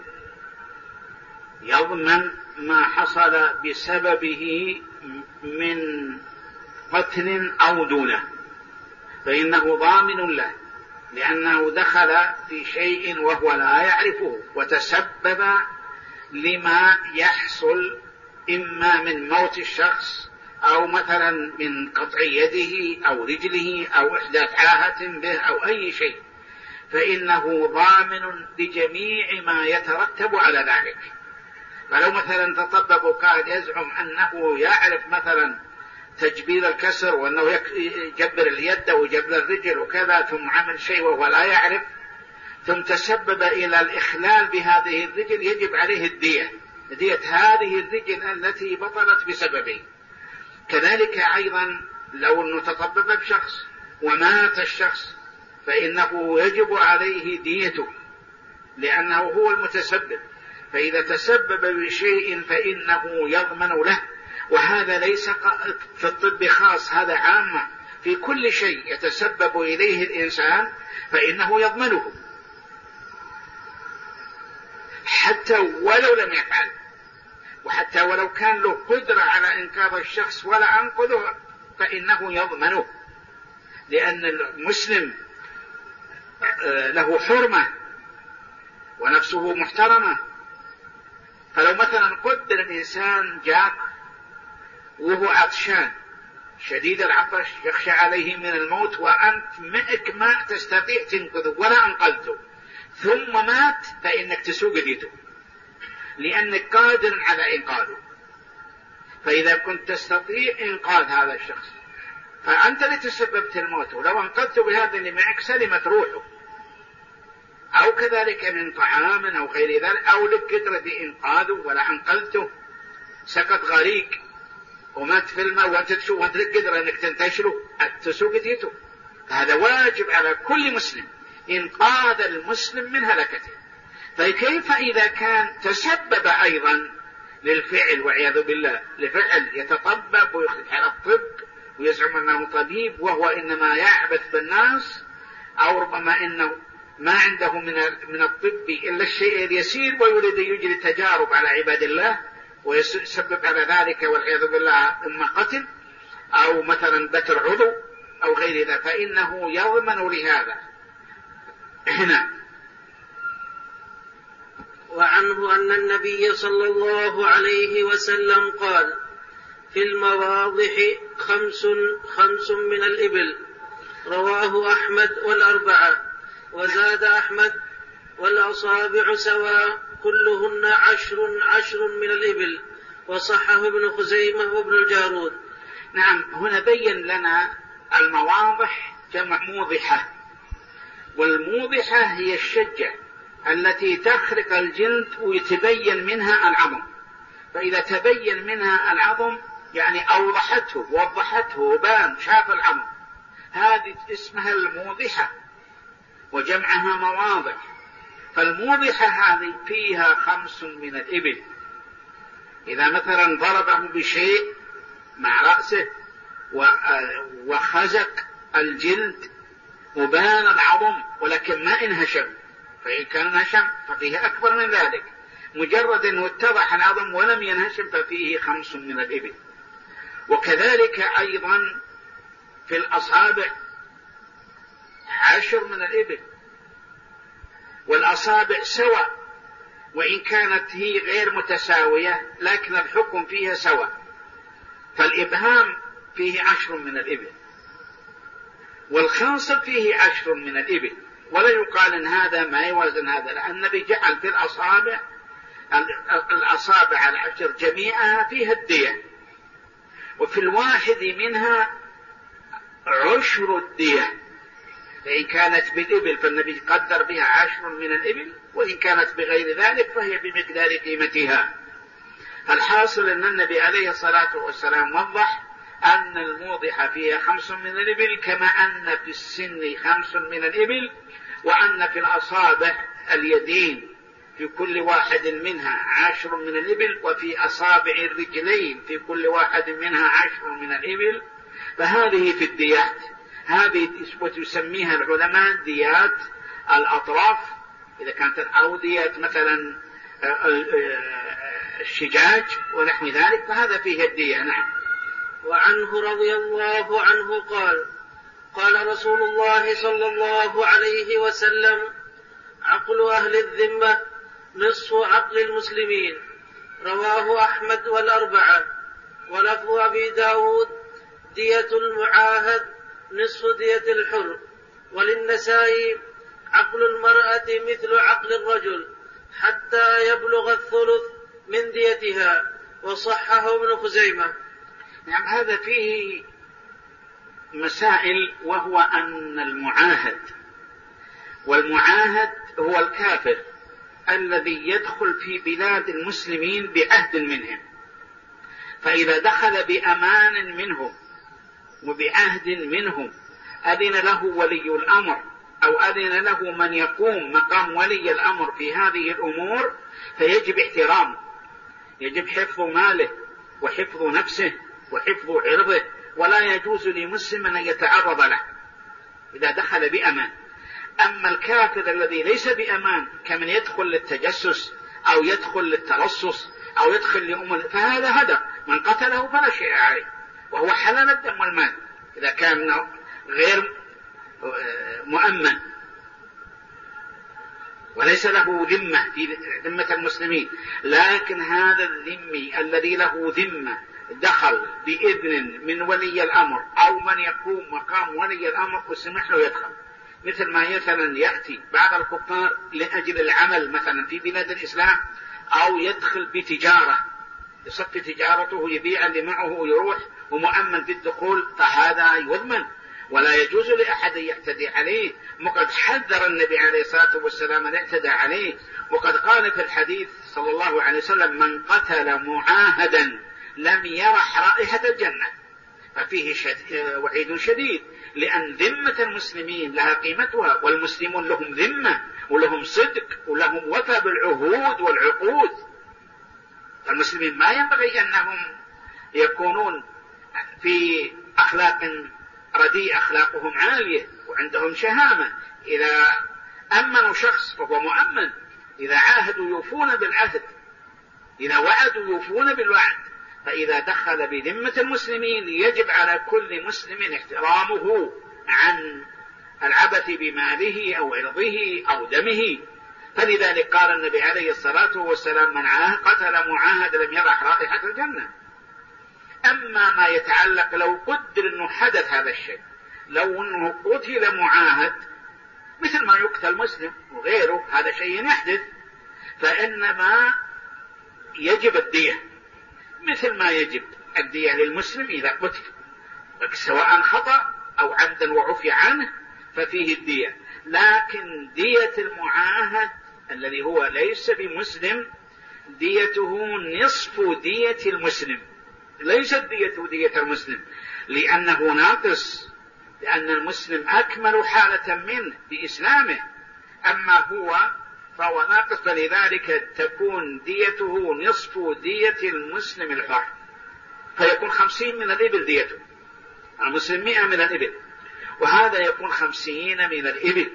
يضمن ما حصل بسببه من قتل أو دونه، فإنه ضامن له، لأنه دخل في شيء وهو لا يعرفه وتسبب لما يحصل إما من موت الشخص، أو مثلا من قطع يده أو رجله أو إحداث عاهة به أو أي شيء، فإنه ضامن لجميع ما يترتب على ذلك. فلو مثلا تطبب وكان يزعم أنه يعرف مثلا تجبير الكسر، وأنه يجبر اليد ويجبر الرجل وكذا، ثم عمل شيء وهو لا يعرف، ثم تسبب إلى الإخلال بهذه الرجل، يجب عليه دية هذه الرجل التي بطلت بسببه. كذلك أيضا لو أنه تطبب بشخص ومات الشخص، فإنه يجب عليه ديته، لأنه هو المتسبب. فإذا تسبب بشيء فإنه يضمن له، وهذا ليس في الطب خاص، هذا عامة في كل شيء يتسبب إليه الإنسان فإنه يضمنه، حتى ولو لم يفعل، وحتى ولو كان له قدرة على إنقاذ الشخص ولا أنقذه فإنه يضمنه، لأن المسلم له حرمة ونفسه محترمة. فلو مثلا قدر الإنسان جاء وهو عطشان شديد العطش يخشى عليه من الموت، وأنت معك ماء تستطيع تنقذه ولا أنقذته، ثم مات، فإنك تسوق ديته، لأنك قادر على إنقاذه. فإذا كنت تستطيع إنقاذ هذا الشخص فأنت اللي تسببت الموت، ولو أنقذته بهذا اللي معك سلمت روحه. أو كذلك من طعام أو غير ذلك، أو لك قدرة بإنقاذه ولا أنقذته، سقط غريق ومات في الماء وأنت تشوف وأنت لك قدرة أنك تنتشره، تسوق ديته. هذا واجب على كل مسلم إنقاذ المسلم من هلكته. فكيف إذا كان تسبب أيضا للفعل والعياذ بالله، لفعل يتطبب ويخرج على الطب ويزعم أنه طبيب وهو إنما يعبث بالناس، أو ربما إنه ما عنده من الطب إلا الشيء اليسير، ويريد يجري تجارب على عباد الله ويسبب على ذلك والعياذ بالله إما قتل أو مثلا بتر عضو أو غير ذلك، فإنه يضمن لهذا. هنا وعنه أن النبي صلى الله عليه وسلم قال: في المواضح خمس من الإبل. رواه أحمد والأربعة. وزاد أحمد: والأصابع سواء كلهن 10 من الإبل. وصحه ابن خزيمة وابن الجارود. نعم، هنا بين لنا المواضح جمع موضحة، والموضحة هي الشجة التي تخرق الجلد ويتبين منها العظم، فإذا تبين منها العظم يعني أوضحته ووضحته وبان شاف العظم، هذه اسمها الموضحة، وجمعها مواضح. فالموضحة هذه فيها 5 من الإبل. إذا مثلا ضربه بشيء مع رأسه وخزق الجلد وبان العظم ولكن ما انهشم، فإن كان انهشم ففيه أكبر من ذلك. مجرد أنه اتضح العظم ولم ينهشم ففيه 5 من الإبل. وكذلك أيضا في الأصابع 10 من الإبل، والأصابع سواء وإن كانت هي غير متساوية لكن الحكم فيها سواء. فالإبهام فيه 10 من الإبل، والخنصر فيه 10 من الإبل، ولا يقال إن هذا ما يوازن هذا، لأن النبي جعل في الأصابع 10 جميعها فيها الدية، وفي الواحد منها 10 الدية. فإن كانت بالإبل فالنبي قدر بها 10 من الإبل، وإن كانت بغير ذلك فهي بمقدار قيمتها. الحاصل أن النبي عليه الصلاة والسلام وضح أن الموضح فيها 5 من الإبل، كما أن في السن 5 من الإبل، وأن في الأصابع اليدين في كل واحد منها 10 من الإبل، وفي أصابع الرجلين في كل واحد منها 10 من الإبل. فهذه في الديات، هذه وتسميها العلماء ديات الأطراف إذا كانت، أو ديات مثلا الشجاج ونحو ذلك، فهذا فيه الدية. نعم. وعنه رضي الله عنه قال: قال رسول الله صلى الله عليه وسلم: عقل أهل الذمة نصف عقل المسلمين. رواه أحمد والأربعة. ولفظ أبي داود: دية المعاهد نصف دية الحر. وللنسائي: عقل المرأة مثل عقل الرجل حتى يبلغ الثلث من ديتها. وصححه ابن خزيمة. نعم. هذا فيه مسائل، وهو أن والمعاهد هو الكافر الذي يدخل في بلاد المسلمين بعهد منهم، فإذا دخل بأمان منهم وبعهد منهم أذن له ولي الأمر أو أذن له من يقوم مقام ولي الأمر في هذه الأمور، فيجب احترامه، يجب حفظ ماله وحفظ نفسه وحفظ عرضه، ولا يجوز لمسلم أن يتعرض له إذا دخل بأمان. أما الكافر الذي ليس بأمان كمن يدخل للتجسس أو يدخل للتلصص أو يدخل فهذا هدر، من قتله فلا شيء عليه، وهو حلال الدم والمال إذا كان غير مؤمن وليس له ذمة في ذمة المسلمين. لكن هذا الذمي الذي له ذمة دخل بإذن من ولي الأمر أو من يقوم مقام ولي الأمر وسمح له يدخل، مثل ما مثلا يأتي بعض الكفار لأجل العمل مثلا في بلاد الإسلام، أو يدخل بتجارة يصفي تجارته يبيع اللي معه ويروح ومؤمن في الدخول، فهذا يضمن ولا يجوز لأحد يعتدي عليه. وقد حذر النبي عليه الصلاة والسلام أن يعتدى عليه، وقد قال في الحديث صلى الله عليه وسلم: من قتل معاهدا لم يرح رائحة الجنة. ففيه وعيد شديد، لأن ذمة المسلمين لها قيمتها، والمسلمون لهم ذمة ولهم صدق ولهم وفاء بالعهود والعقود. فالمسلمين ما ينبغي أنهم يكونون في أخلاق رديئة، أخلاقهم عالية وعندهم شهامة. إذا أمنوا شخص فهو مؤمن، إذا عاهدوا يوفون بالعهد، إذا وعدوا يوفون بالوعد. فإذا دخل بذمة المسلمين يجب على كل مسلم احترامه عن العبث بماله أو عرضه أو دمه. فلذلك قال النبي عليه الصلاة والسلام: من قتل معاهد لم يرح رائحة الجنة. أما ما يتعلق لو قدر أنه حدث هذا الشيء، لو أنه قتل معاهد مثل ما يقتل مسلم وغيره، هذا شيء يحدث، فإنما يجب الدية مثل ما يجب الدية للمسلم إذا قتل، سواء خطأ أو عمدا وعفي عنه ففيه الدية. لكن دية المعاهد الذي هو ليس بمسلم ديته نصف دية المسلم، ليست دية المسلم، لأنه ناقص، لأن المسلم أكمل حالة منه بإسلامه، أما هو فهو ناقص، فلذلك تكون ديته نصف دية المسلم الحر، فيكون 50 من الإبل ديته. المسلم 100 من الإبل، وهذا يكون 50 من الإبل.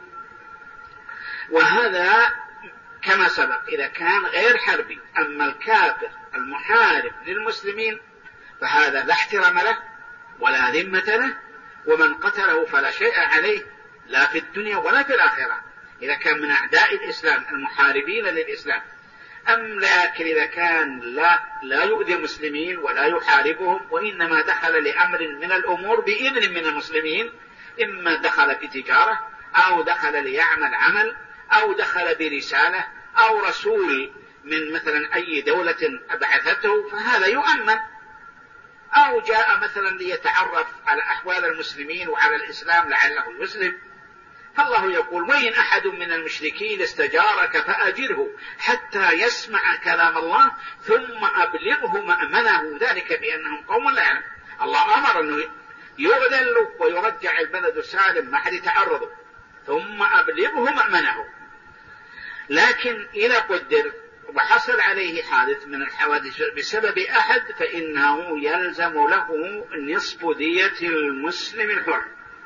وهذا كما سبق إذا كان غير حربي. أما الكافر المحارب للمسلمين فهذا لا احترام له ولا ذمة له، ومن قتله فلا شيء عليه لا في الدنيا ولا في الآخرة إذا كان من أعداء الإسلام المحاربين للإسلام. لكن إذا كان لا يؤذي المسلمين ولا يحاربهم، وإنما دخل لأمر من الأمور بإذن من المسلمين، إما دخل في تجارة أو دخل ليعمل عمل أو دخل برسالة أو رسول من مثلا أي دولة أبعثته، فهذا يؤمن. أو جاء مثلا ليتعرف على أحوال المسلمين وعلى الإسلام لعله يسلم، فالله يقول: وإن أحد من المشركين استجارك فأجره حتى يسمع كلام الله ثم أبلغه مأمنه ذلك بأنهم قوم لا يعلمون. الله أمر أنه يؤذن له ويرجع البلد السالم ما حد يتعرضه، ثم أبلغه مأمنه. لكن إذا قدر وحصل عليه حادث من الحوادث بسبب أحد فإنه يلزم له نصف دية المسلم الحر.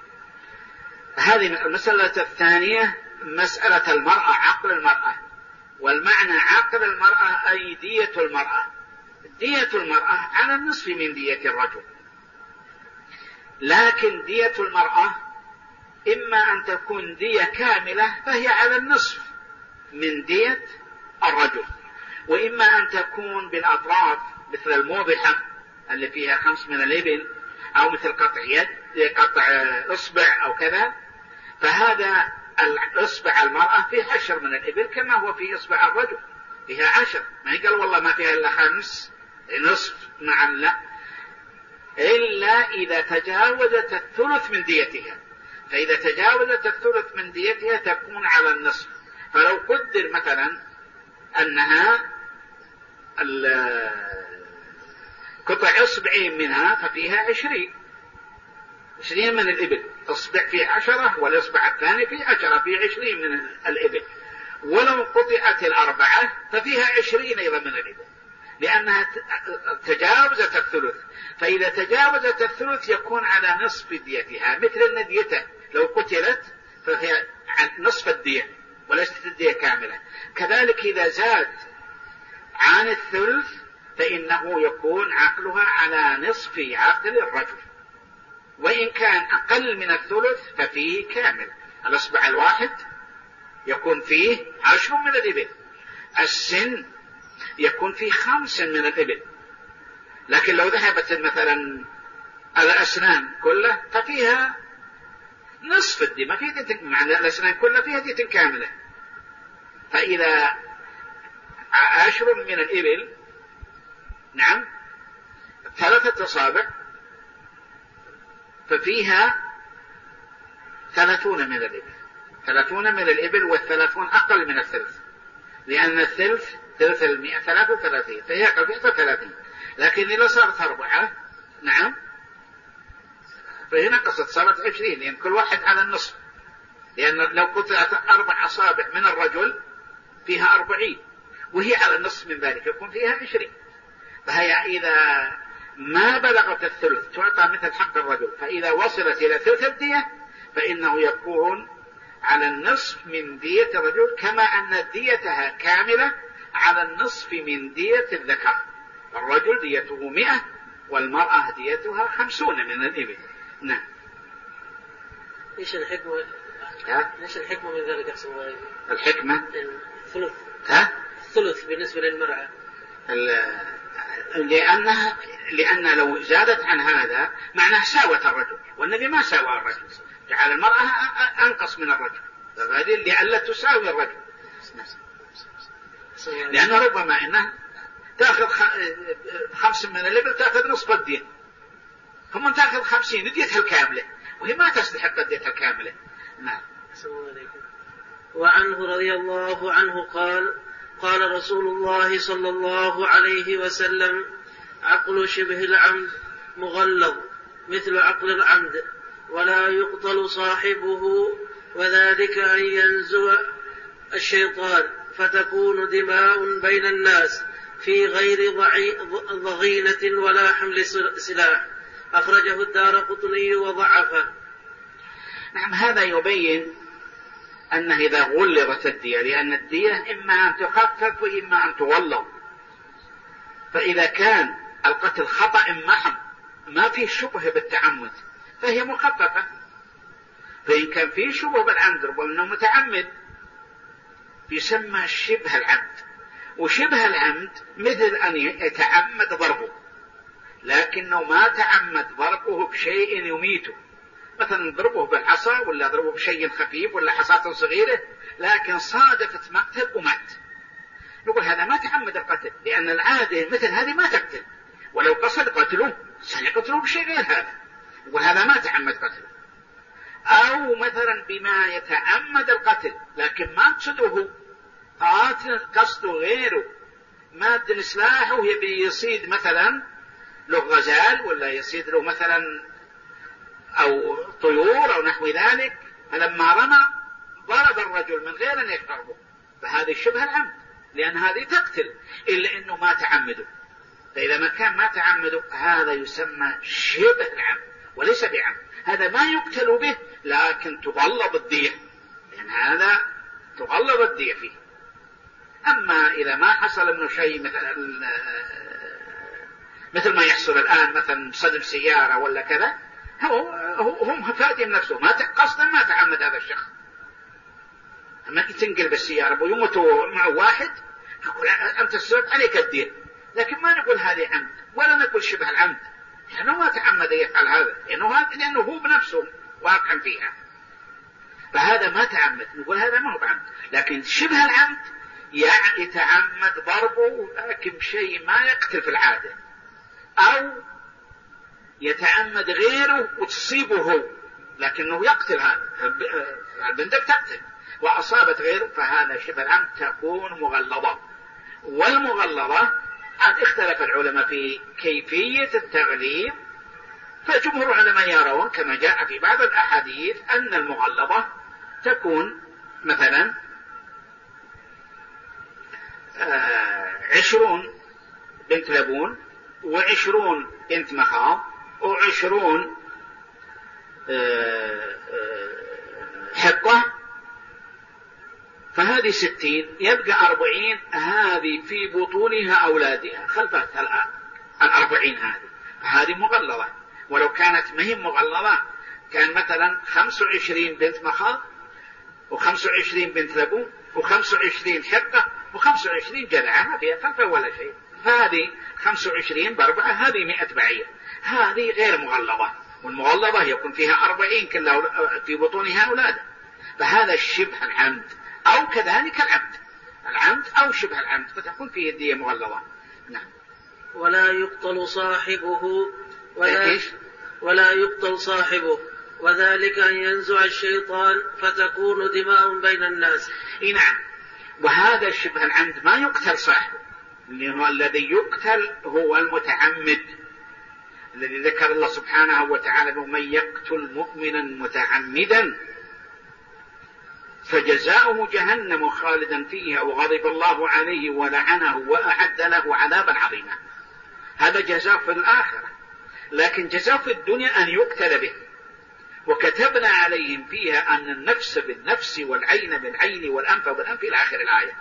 هذه المسألة الثانية مسألة المرأة، عقل المرأة. والمعنى عقل المرأة أي دية المرأة. دية المرأة على النصف من دية الرجل، لكن دية المرأة إما أن تكون دية كاملة فهي على النصف من دية الرجل، وإما أن تكون بالأطراف مثل الموضحة اللي فيها 5 من الإبل، أو مثل قطع يد، قطع إصبع أو كذا، فهذا إصبع المرأة فيه 10 من الإبل كما هو في إصبع الرجل فيها 10. ما يقال والله ما فيها إلا 5 نصف معا، لا، إلا إذا تجاوزت الثلث من ديتها. فإذا تجاوزت الثلث من ديتها تكون على النصف. فلو قدر مثلا أنها قطع إصبعين منها ففيها 20 من الإبل، إصبع فيه 10 والإصبع الثاني فيه 10، فيه 20 من الإبل. ولو قطعت 4 ففيها 20 أيضا من الإبل، لأنها تجاوزت الثلث. فإذا تجاوزت الثلث يكون على نصف ديتها، مثل أن ديته لو قتلت فهي نصف الدية وليست الدية كاملة. كذلك إذا زاد عن الثلث فإنه يكون عقلها على نصف عقل الرجل، وإن كان أقل من الثلث ففيه كامل. الأصبع الواحد يكون فيه 10 من الإبل، السن يكون فيه 5 من الإبل. لكن لو ذهبت مثلا الأسنان كلها ففيها نصف الدية، ما فيه دية، معنى الأسنان كلها فيها دية كاملة. فإذا 10 من الإبل، نعم، 3 أصابع ففيها 30 من الإبل. 30 من الإبل، والثلاثون أقل من الثلث، لأن الثلث ثلث 100 33، فهي أقل فيها 30. لكن إذا صارت 4، نعم، فهنا قصد صارت 20، لأن كل واحد على النصف. لأن لو قطعت 4 أصابع من الرجل فيها 40، وهي على النصف من ذلك يكون فيها 20. فهي إذا ما بلغت الثلث تعطى مثل حق الرجل، فإذا وصلت إلى ثلث الدية فإنه يكون على النصف من دية الرجل، كما أن ديتها كاملة على النصف من دية الذكر. الرجل ديته 100 والمرأة ديتها 50 من الإبل. نعم. إيش الحكمة؟ إيش الحكمة من ذلك أحسن الله؟ الحكمة الثلث. الثلث بالنسبة للمرأة. لأن لو زادت عن هذا معناه ساوت الرجل، والنبي ما ساوى الرجل، جعل المرأة أنقص من الرجل، فهذه لألا تساوي الرجل. لأن ربما أنها تأخذ 5 من الإبل تأخذ نصف الدية، ثم تأخذ 50 ديتها الكاملة، وهي ما تستحق الدية الكاملة. نعم. وعنه رضي الله عنه قال رسول الله صلى الله عليه وسلم: عقل شبه العمد مغلظ مثل عقل العمد، ولا يقتل صاحبه، وذلك أن ينزو الشيطان فتكون دماء بين الناس في غير ضغينة ولا حمل سلاح، أخرجه الدارقطني وضعفه. نعم، هذا يبين أنه إذا غلظت الدية، لأن الدية إما أن تخفف وإما أن تغلظ، فإذا كان القتل خطأ محض ما فيه شبه بالتعمد فهي مخففة، فإن كان فيه شبه بالعمد ربما أنه متعمد يسمى شبه العمد. وشبه العمد مثل أن يتعمد ضربه لكنه ما تعمد ضربه بشيء يميته، مثلا ضربه بالعصا ولا ضربه بشيء خفيف ولا حصاة صغيرة، لكن صادفت مقتل ومات، نقول هذا ما تعمد القتل، لأن العادة مثل هذه ما تقتل، ولو قصد قتله سيقتله بشيء غير هذا، نقول هذا ما تعمد قتله. أو مثلا بما يتعمد القتل لكن ما قصده قاتل، قصده غيره، ماد سلاحه يبي يصيد مثلا له غزال ولا يصيد له مثلا أو طيور أو نحو ذلك، فلما رمى ضرب الرجل من غير أن يشعره، فهذه شبه العمد، لأن هذه تقتل إلا أنه ما تعمده. فإذا ما كان ما تعمده هذا يسمى شبه العمد وليس بعمد، هذا ما يقتل به لكن تغلظ الدية، لأن هذا تغلظ الدية فيه. أما إذا ما حصل منه شيء مثل ما يحصل الآن، مثلا صدم سيارة ولا كذا، هم فاتهم نفسه ما قصدا ما تعمد هذا الشخص، أما تنقلب السيارة ويموتوا مع واحد نقول أنت السبب عليك الدين، لكن ما نقول هذه عمد ولا نقول شبه العمد، لأنه ما تعمد يفعل هذا، لأنه هو بنفسه واقع فيها، فهذا ما تعمد، نقول هذا ما هو بعمد. لكن شبه العمد يعني يتعمد ضربه لكن بشيء ما يقتل في العادة، أو يتعمد غيره وتصيبه هو لكنه يقتل، هذا البندق تقتل وأصابت غيره، فهذا شبه العمد تكون مغلظة. والمغلظة قد اختلف العلماء في كيفية التغليظ، فجمهور العلماء يرون كما جاء في بعض الأحاديث أن المغلظة تكون مثلا 20 بنت لبون و20 بنت مخاض و20 حقة، فهذه 60 يبقى 40، هذه في بطونها أولادها خلفها 40، هذه مغلظة. ولو كانت ما هي مغلظة كان مثلا 25 بنت مخاض و25 بنت لبون و25 حقة و25 جذعة، ما فيها خلفها ولا شيء، فهذه 25 ب4 هذه 100 بعير، هذه غير مغلظة. والمغلظة يكون فيها 40 كلها في بطونها أولاد، فهذا شبه العمد أو كذلك العمد أو شبه العمد، فتكون فيه الدية مغلظة. نعم. ولا يقتل صاحبه وذلك أن ينزع الشيطان فتكون دماء بين الناس. نعم، وهذا شبه العمد ما يقتل صاحبه، لأنه الذي يقتل هو المتعمد الذي ذكر الله سبحانه وتعالى: من يقتل مؤمنا متعمدا فجزاؤه جهنم خالدا فيها وغضب الله عليه ولعنه وأعد له عذابا عظيما. هذا جزاء في الآخرة، لكن جزاء في الدنيا أن يقتل به. وكتبنا عليهم فيها أن النفس بالنفس والعين بالعين والأنف بالأنف إلى آخر الآية.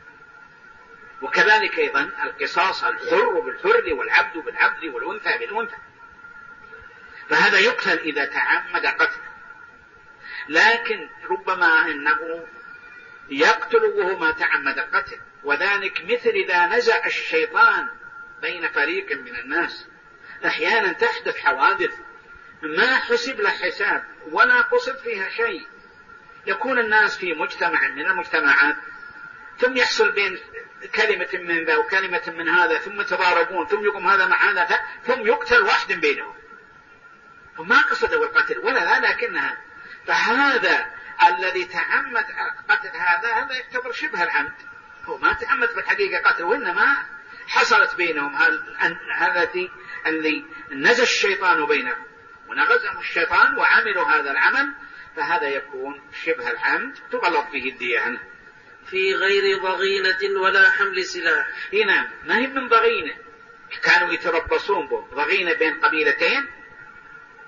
وكذلك أيضا القصاص، الحر بالحر والعبد بالعبد والأنثى بالأنثى، فهذا يقتل إذا تعمد قتله. لكن ربما أنه يقتل وهو ما تعمد القتل، وذلك مثل إذا نزع الشيطان بين فريق من الناس. أحيانا تحدث حوادث ما حسب له حساب ولا قصد فيها شيء، يكون الناس في مجتمع من المجتمعات ثم يحصل بين كلمة من ذا وكلمة من هذا، ثم تضاربون، ثم يقوم هذا مع هذا، ثم يقتل واحد بينهم، فما قصده القتل ولا لا، لكنها فهذا الذي تعمد قتل هذا يعتبر شبه العمد، هو ما تعمد في الحقيقة قتل، وإنما حصلت بينهم التي اللي نزل الشيطان بينهم ونغزهم الشيطان وعملوا هذا العمل، فهذا يكون شبه العمد تغلظ فيه الدية. في غير ضغينة ولا حمل سلاح. هنا ما هي من ضغينة، كانوا يتربصون به، ضغينة بين قبيلتين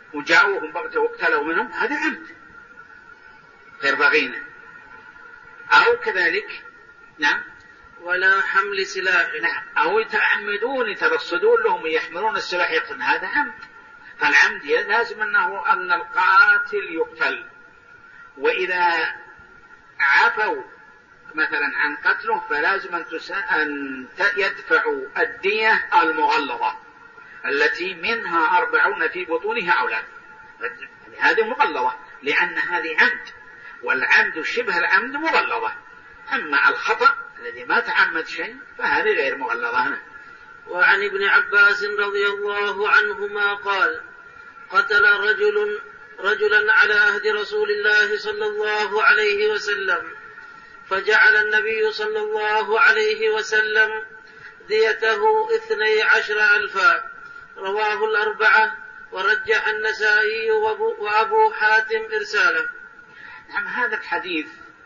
وجاءوهم بغتة واقتلوا منهم، هذا عمد غير بغينة. أو كذلك نعم ولا حمل سلاح، نعم، أو يتعمدون يترصدون لهم ويحملون السلاح يقتلون، هذا عمد. فالعمد لازم أن القاتل يقتل، وإذا عفوا مثلا عن قتله فلازم أن يدفعوا الدية المغلظة التي منها 40 في بطونها أولاد، هذه مغلظة لأن هذه عمد، والعمد شبه العمد مغلظة. أما الخطأ الذي ما تعمد شيء فهذه غير مغلظة. وعن ابن عباس رضي الله عنهما قال: قتل رجلا على عهد رسول الله صلى الله عليه وسلم، فجعل النبي صلى الله عليه وسلم ديته 12,000. رواه الأربعة، ورجح النسائي وأبو حاتم إرساله. نعم، هذا الحديث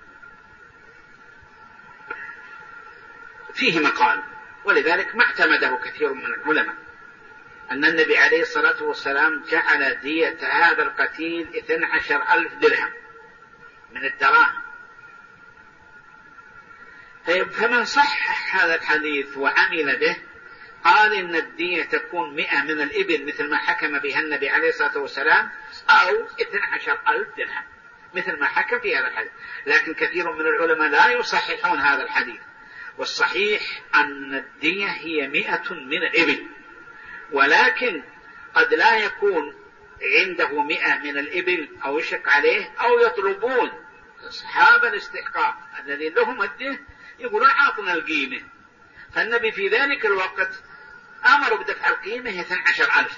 فيه مقال، ولذلك ما اعتمده كثير من العلماء، أن النبي عليه الصلاة والسلام جعل دية هذا القتيل 12,000 درهم من الدراهم. فمن صحح هذا الحديث وعمل به قال إن الدية تكون 100 من الإبل مثل ما حكم بها النبي عليه الصلاة والسلام، أو 12,000 درهم مثل ما حكم في هذا الحديث. لكن كثير من العلماء لا يصححون هذا الحديث، والصحيح أن الدية هي 100 من الإبل، ولكن قد لا يكون عنده 100 من الإبل أو يشك عليه، أو يطلبون أصحاب الاستحقاق الذين لهم الدية يقولون أعطنا القيمة، فالنبي في ذلك الوقت أمر بدفع القيمة 12,000،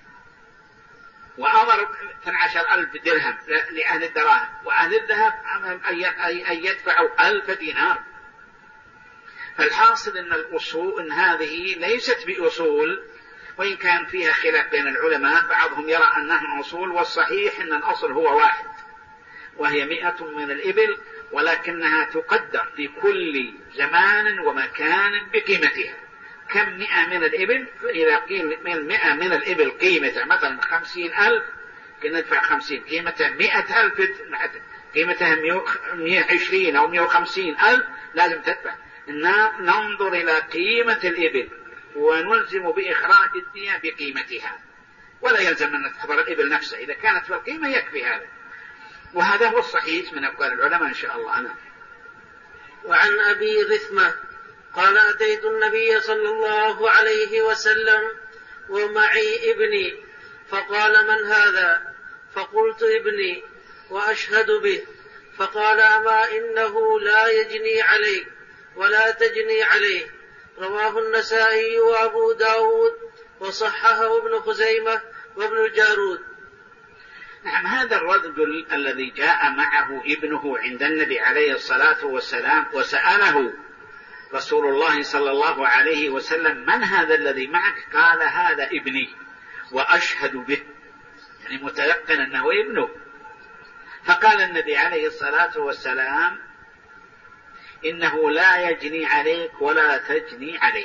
وأمر 12,000 درهم لأهل الدراهم، وأهل الذهب أن يدفعوا 1000 دينار. فالحاصل أن الأصول إن هذه ليست بأصول، وإن كان فيها خلاف بين العلماء، بعضهم يرى أنها أصول، والصحيح أن الأصل هو واحد، وهي 100 من الإبل، ولكنها تقدر في كل زمان ومكان بقيمتها. كم 100 من الإبل؟ فإذا قيل 100 من الإبل قيمتها مثلا 50,000، كنا ندفع 50، قيمتها 100,000، قيمتها 120 أو 150,000، لازم تدفع. ننظر إلى قيمة الإبل ونلزم بإخراج الدية بقيمتها، ولا يلزم أن تحضر الإبل نفسها، إذا كانت في القيمة يكفي هذا، وهذا هو الصحيح من أقوال العلماء إن شاء الله. أنا وعن أبي رثمة قال: أتيت النبي صلى الله عليه وسلم ومعي ابني، فقال: من هذا؟ فقلت: ابني، وأشهد به. فقال: أما إنه لا يجني عليك ولا تجني عليه. رواه النسائي وأبو داود، وصححه ابن خزيمة وابن الجارود. نعم، هذا الرجل الذي جاء معه ابنه عند النبي عليه الصلاة والسلام وسأله رسول الله صلى الله عليه وسلم: من هذا الذي معك؟ قال: هذا ابني وأشهد به، يعني متيقن أنه ابنه. فقال النبي عليه الصلاة والسلام: إنه لا يجني عليك ولا تجني عليه.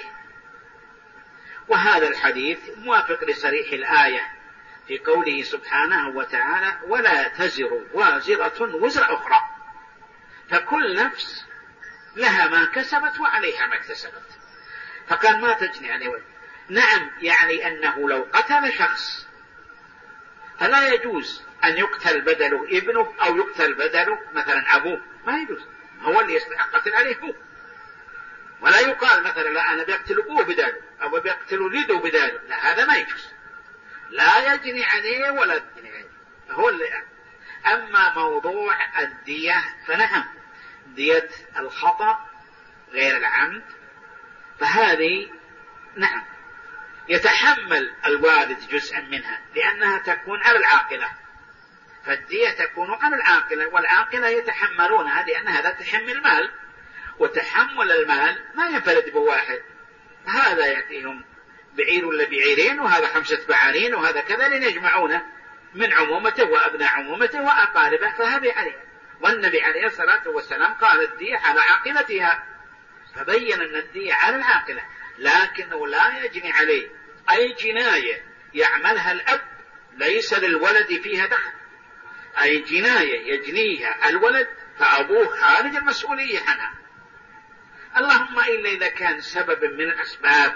وهذا الحديث موافق لصريح الآية في قوله سبحانه وتعالى: ولا تزر وازرة وزر أخرى، فكل نفس لها ما كسبت وعليها ما اكتسبت. فقال: ما تجني عليه. نعم، يعني أنه لو قتل شخص فلا يجوز أن يقتل بدله ابنه أو يقتل بدله مثلا أبوه، ما يجوز، هو اللي يستحق قتل عليه هو. ولا يقال مثلا: لا أنا بيقتل أبوه بداله أو بيقتل ولده بداله، لا، هذا ما يجوز، لا يجني عليه ولا يجني عليه، هو اللي يعني. أما موضوع الدية فنعم، دية الخطأ غير العمد فهذه نعم يتحمل الوالد جزءا منها، لأنها تكون على العاقلة، فالدية تكون على العاقلة، والعاقلة يتحملونها لأنها لا تحمل مال، وتحمل المال ما ينفرد بواحد، هذا يأتيهم بعير ولا بعيرين، وهذا 5 بعارين، وهذا كذا، لنجمعونه من عمومته وأبناء عمومته وأقاربه، فهذا عليه. والنبي عليه الصلاة والسلام قال: الدية على عاقلتها، فبين أن الدية على العاقلة، لكنه لا يجني عليه أي جناية يعملها الأب ليس للولد فيها دخل، أي جناية يجنيها الولد فأبوه خارج المسؤولية عنها، اللهم إلا إذا كان سبب من الأسباب،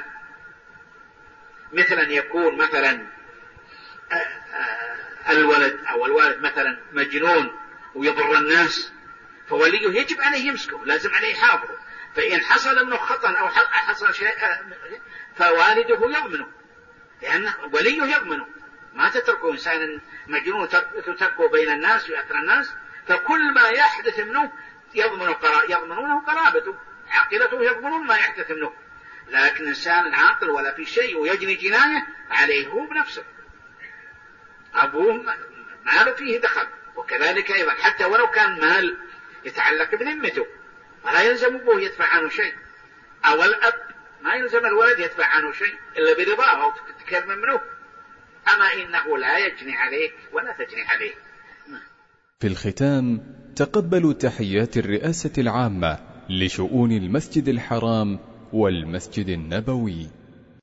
مثلا يكون مثلا الولد مثلا مجنون ويضر الناس، فوليه يجب عليه يمسكه، لازم عليه يحافظه، فإن حصل منه خطأ أو حصل شيء فوالده يضمنه، لأن وليه يضمنه، ما تتركوا إنسان مجنون تتركه بين الناس ويأثر الناس، فكل ما يحدث منه يضمنونه قرابته، عقيلته يضمنون ما يحدث منه، لكن إنسان عاقل ولا في شيء ويجني جناية عليه هو بنفسه، أبوه ما له فيه دخل. وكذلك أيضا حتى ولو كان مال يتعلق بذمته ولا يلزم أبوه يدفع عنه شيء، أو الأب ما يلزم الولد يدفع عنه شيء إلا برضاه أو تكرم منه، أما إنه لا يجني عليك ولا تجني عليه. في الختام تقبلوا تحيات الرئاسة العامة لشؤون المسجد الحرام والمسجد النبوي.